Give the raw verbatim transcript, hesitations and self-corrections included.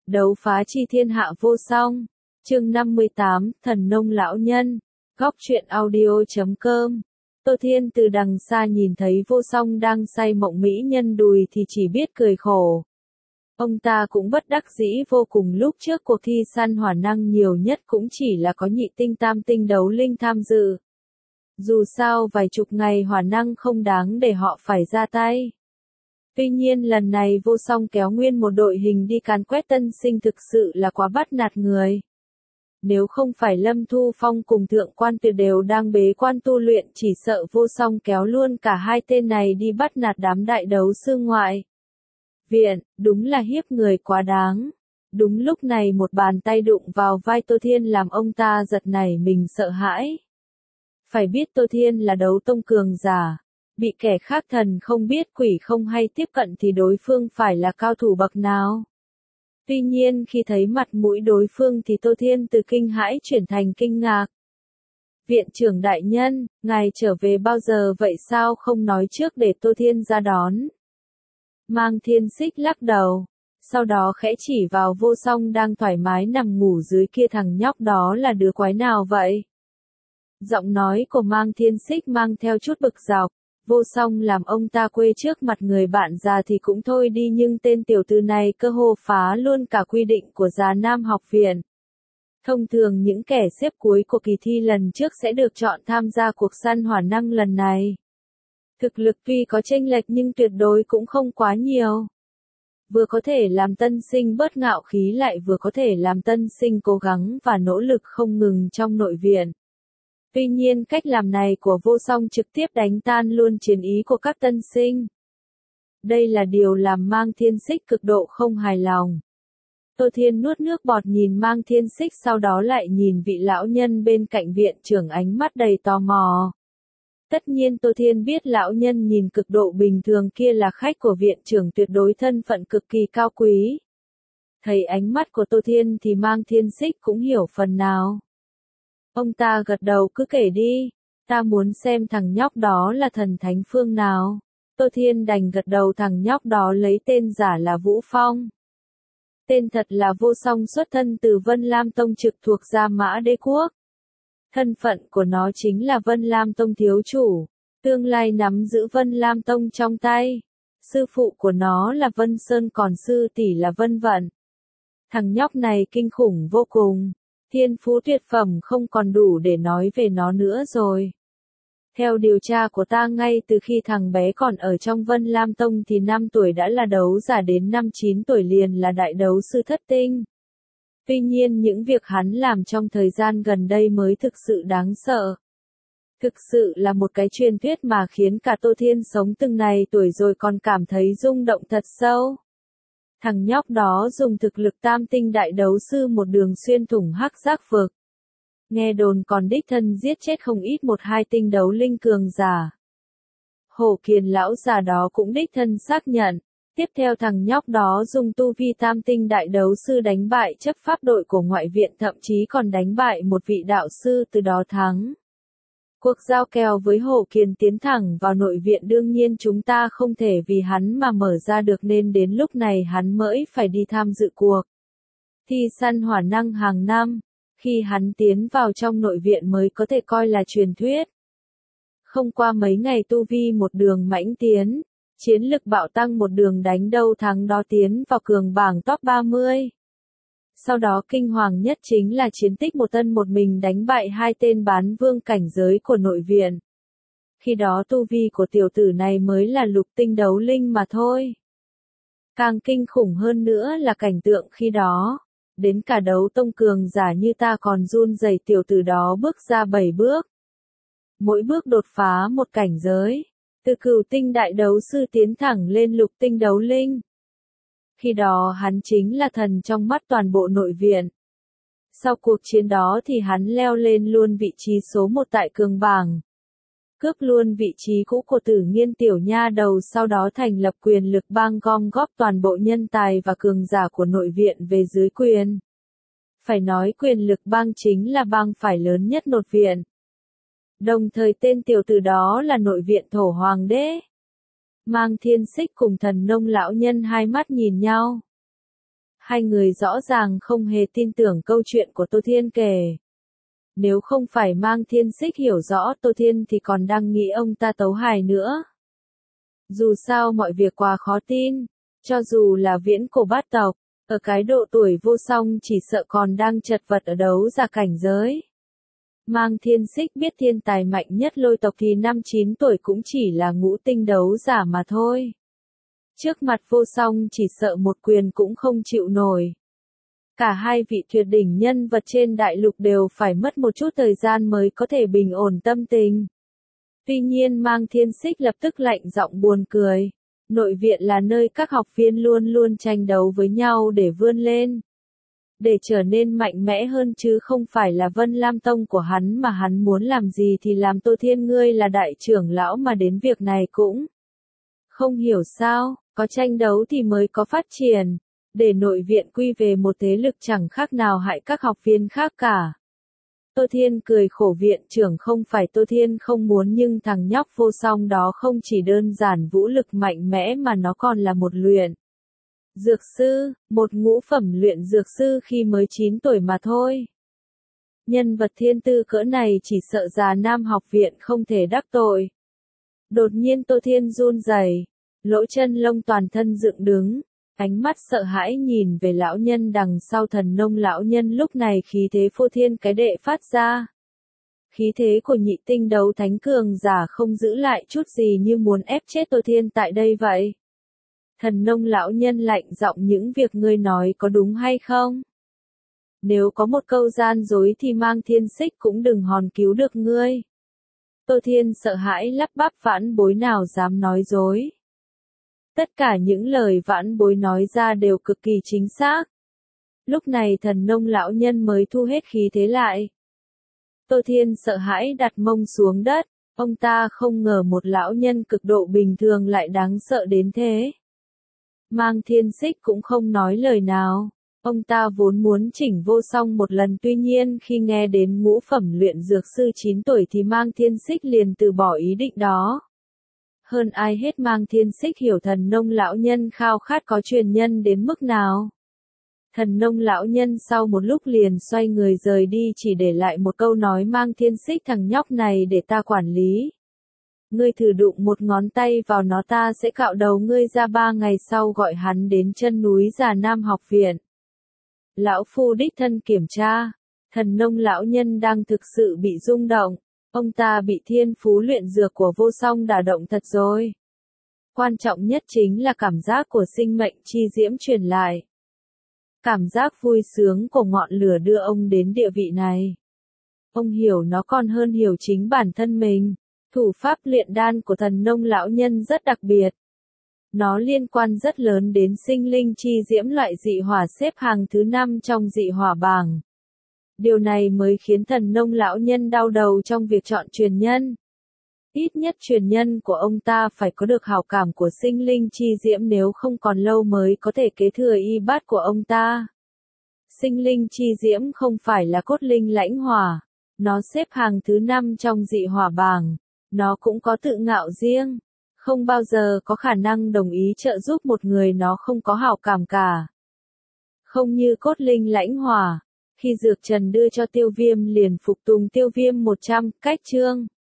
Đấu phá chi thiên hạ vô song. Chương năm mươi tám, Thần nông lão nhân. Góc truyện audio chấm com. Tô Thiên từ đằng xa nhìn thấy Vô Song đang say mộng mỹ nhân đùi thì chỉ biết cười khổ. Ông ta cũng bất đắc dĩ vô cùng, lúc trước cuộc thi săn hỏa năng nhiều nhất cũng chỉ là có nhị tinh tam tinh đấu linh tham dự. Dù sao vài chục ngày hỏa năng không đáng để họ phải ra tay. Tuy nhiên lần này Vô Song kéo nguyên một đội hình đi càn quét tân sinh thực sự là quá bắt nạt người. Nếu không phải Lâm Thu Phong cùng Thượng Quan Tuyệt đều đang bế quan tu luyện, chỉ sợ Vô Song kéo luôn cả hai tên này đi bắt nạt đám đại đấu sư ngoại viện, đúng là hiếp người quá đáng. Đúng lúc này một bàn tay đụng vào vai Tô Thiên làm ông ta giật nảy mình sợ hãi. Phải biết Tô Thiên là đấu tông cường giả, bị kẻ khác thần không biết quỷ không hay tiếp cận thì đối phương phải là cao thủ bậc nào. Tuy nhiên khi thấy mặt mũi đối phương thì Tô Thiên từ kinh hãi chuyển thành kinh ngạc. Viện trưởng đại nhân, ngài trở về bao giờ vậy, sao không nói trước để Tô Thiên ra đón? Mang Thiên Xích lắc đầu, sau đó khẽ chỉ vào Vô Song đang thoải mái nằm ngủ dưới kia, thằng nhóc đó là đứa quái nào vậy? Giọng nói của Mang Thiên Xích mang theo chút bực dọc. Vô Song làm ông ta quê trước mặt người bạn già thì cũng thôi đi, nhưng tên tiểu tử này cơ hồ phá luôn cả quy định của Già Nam học viện. Thông thường những kẻ xếp cuối của kỳ thi lần trước sẽ được chọn tham gia cuộc săn hỏa năng lần này. Thực lực tuy có chênh lệch nhưng tuyệt đối cũng không quá nhiều. Vừa có thể làm tân sinh bớt ngạo khí, lại vừa có thể làm tân sinh cố gắng và nỗ lực không ngừng trong nội viện. Tuy nhiên cách làm này của Vô Song trực tiếp đánh tan luôn chiến ý của các tân sinh. Đây là điều làm Mang Thiên Xích cực độ không hài lòng. Tô Thiên nuốt nước bọt nhìn Mang Thiên Xích, sau đó lại nhìn vị lão nhân bên cạnh viện trưởng, ánh mắt đầy tò mò. Tất nhiên Tô Thiên biết lão nhân nhìn cực độ bình thường kia là khách của viện trưởng, tuyệt đối thân phận cực kỳ cao quý. Thấy ánh mắt của Tô Thiên thì Mang Thiên Xích cũng hiểu phần nào. Ông ta gật đầu, cứ kể đi, ta muốn xem thằng nhóc đó là thần thánh phương nào. Tô Thiên đành gật đầu, thằng nhóc đó lấy tên giả là Vũ Phong. Tên thật là Vô Song, xuất thân từ Vân Lam Tông, trực thuộc Gia Mã Đế Quốc. Thân phận của nó chính là Vân Lam Tông thiếu chủ, tương lai nắm giữ Vân Lam Tông trong tay. Sư phụ của nó là Vân Sơn, còn sư tỷ là Vân Vận. Thằng nhóc này kinh khủng vô cùng. Thiên phú tuyệt phẩm không còn đủ để nói về nó nữa rồi. Theo điều tra của ta, ngay từ khi thằng bé còn ở trong Vân Lam Tông thì năm tuổi đã là đấu giả, đến năm chín tuổi liền là đại đấu sư thất tinh. Tuy nhiên những việc hắn làm trong thời gian gần đây mới thực sự đáng sợ. Thực sự là một cái truyền thuyết mà khiến cả Tô Thiên sống từng này tuổi rồi còn cảm thấy rung động thật sâu. Thằng nhóc đó dùng thực lực tam tinh đại đấu sư một đường xuyên thủng hắc giác vực. Nghe đồn còn đích thân giết chết không ít một hai tinh đấu linh cường giả. Hổ Kiền lão già đó cũng đích thân xác nhận. Tiếp theo thằng nhóc đó dùng tu vi tam tinh đại đấu sư đánh bại chấp pháp đội của ngoại viện, thậm chí còn đánh bại một vị đạo sư, từ đó thắng. Cuộc giao kèo với Hổ Kiền tiến thẳng vào nội viện, đương nhiên chúng ta không thể vì hắn mà mở ra được, nên đến lúc này hắn mới phải đi tham dự cuộc thi săn hỏa năng hàng năm. Khi hắn tiến vào trong nội viện mới có thể coi là truyền thuyết. Không qua mấy ngày tu vi một đường mãnh tiến, chiến lực bạo tăng, một đường đánh đâu thắng đó, tiến vào cường bảng top ba mươi. Sau đó kinh hoàng nhất chính là chiến tích một tân một mình đánh bại hai tên bán vương cảnh giới của nội viện. Khi đó tu vi của tiểu tử này mới là lục tinh đấu linh mà thôi. Càng kinh khủng hơn nữa là cảnh tượng khi đó. Đến cả đấu tông cường giả như ta còn run rẩy, tiểu tử đó bước ra bảy bước. Mỗi bước đột phá một cảnh giới. Từ cửu tinh đại đấu sư tiến thẳng lên lục tinh đấu linh. Khi đó hắn chính là thần trong mắt toàn bộ nội viện. Sau cuộc chiến đó thì hắn leo lên luôn vị trí số một tại cường bảng. Cướp luôn vị trí cũ của Tử Nghiên tiểu nha đầu, sau đó thành lập quyền lực bang, gom góp toàn bộ nhân tài và cường giả của nội viện về dưới quyền. Phải nói quyền lực bang chính là bang phải lớn nhất nội viện. Đồng thời tên tiểu tử đó là nội viện thổ hoàng đế. Mang Thiên Xích cùng Thần nông lão nhân hai mắt nhìn nhau. Hai người rõ ràng không hề tin tưởng câu chuyện của Tô Thiên kể. Nếu không phải Mang Thiên Xích hiểu rõ Tô Thiên thì còn đang nghĩ ông ta tấu hài nữa. Dù sao mọi việc quá khó tin, cho dù là viễn cổ bát tộc, ở cái độ tuổi vô song chỉ sợ còn đang chật vật ở đấu giả cảnh giới. Mang Thiên Xích biết thiên tài mạnh nhất lôi tộc thì năm chín tuổi cũng chỉ là ngũ tinh đấu giả mà thôi. Trước mặt vô song chỉ sợ một quyền cũng không chịu nổi. Cả hai vị tuyệt đỉnh nhân vật trên đại lục đều phải mất một chút thời gian mới có thể bình ổn tâm tình. Tuy nhiên Mang Thiên Xích lập tức lạnh giọng buồn cười. Nội viện là nơi các học viên luôn luôn tranh đấu với nhau để vươn lên. Để trở nên mạnh mẽ hơn chứ không phải là Vân Lam Tông của hắn mà hắn muốn làm gì thì làm. Tô Thiên ngươi là đại trưởng lão mà đến việc này cũng không hiểu sao, có tranh đấu thì mới có phát triển. Để nội viện quy về một thế lực chẳng khác nào hại các học viên khác cả. Tô Thiên cười khổ, viện trưởng không phải Tô Thiên không muốn, nhưng thằng nhóc vô song đó không chỉ đơn giản vũ lực mạnh mẽ mà nó còn là một luyện dược sư, một ngũ phẩm luyện dược sư khi mới chín tuổi mà thôi. Nhân vật thiên tư cỡ này chỉ sợ già Nam học viện không thể đắc tội. Đột nhiên Tô Thiên run rẩy, lỗ chân lông toàn thân dựng đứng. Ánh mắt sợ hãi nhìn về lão nhân đằng sau Thần Nông lão nhân lúc này khí thế phô thiên cái đệ phát ra. Khí thế của nhị tinh đấu thánh cường giả không giữ lại chút gì, như muốn ép chết Tô Thiên tại đây vậy. Thần Nông lão nhân lạnh giọng, những việc ngươi nói có đúng hay không? Nếu có một câu gian dối thì Mang Thiên Xích cũng đừng hòng cứu được ngươi. Tô Thiên sợ hãi lắp bắp, vãn bối nào dám nói dối. Tất cả những lời vãn bối nói ra đều cực kỳ chính xác. Lúc này Thần Nông lão nhân mới thu hết khí thế lại. Tô Thiên sợ hãi đặt mông xuống đất, ông ta không ngờ một lão nhân cực độ bình thường lại đáng sợ đến thế. Mang Thiên Xích cũng không nói lời nào, ông ta vốn muốn chỉnh vô song một lần, tuy nhiên khi nghe đến ngũ phẩm luyện dược sư chín tuổi thì Mang Thiên Xích liền từ bỏ ý định đó. Hơn ai hết Mang Thiên Xích hiểu Thần Nông lão nhân khao khát có truyền nhân đến mức nào. Thần Nông lão nhân sau một lúc liền xoay người rời đi, chỉ để lại một câu nói: Mang Thiên Xích, thằng nhóc này để ta quản lý. Ngươi thử đụng một ngón tay vào nó ta sẽ cạo đầu ngươi ra. Ba ngày sau gọi hắn đến chân núi Già Nam học viện. Lão phu đích thân kiểm tra. Thần Nông lão nhân đang thực sự bị rung động. Ông ta bị thiên phú luyện dược của vô song đả động thật rồi. Quan trọng nhất chính là cảm giác của sinh mệnh chi diễm truyền lại. Cảm giác vui sướng của ngọn lửa đưa ông đến địa vị này. Ông hiểu nó còn hơn hiểu chính bản thân mình. Thủ pháp luyện đan của Thần Nông lão nhân rất đặc biệt. Nó liên quan rất lớn đến sinh linh chi diễm, loại dị hỏa xếp hàng thứ năm trong dị hỏa bảng. Điều này mới khiến Thần Nông lão nhân đau đầu trong việc chọn truyền nhân. Ít nhất truyền nhân của ông ta phải có được hảo cảm của sinh linh chi diễm, nếu không còn lâu mới có thể kế thừa y bát của ông ta. Sinh linh chi diễm không phải là cốt linh lãnh hỏa. Nó xếp hàng thứ năm trong dị hỏa bảng. Nó cũng có tự ngạo riêng. Không bao giờ có khả năng đồng ý trợ giúp một người nó không có hảo cảm cả. Không như cốt linh lãnh hỏa. Khi Dược Trần đưa cho Tiêu Viêm liền phục tùng Tiêu Viêm một trăm cách chương.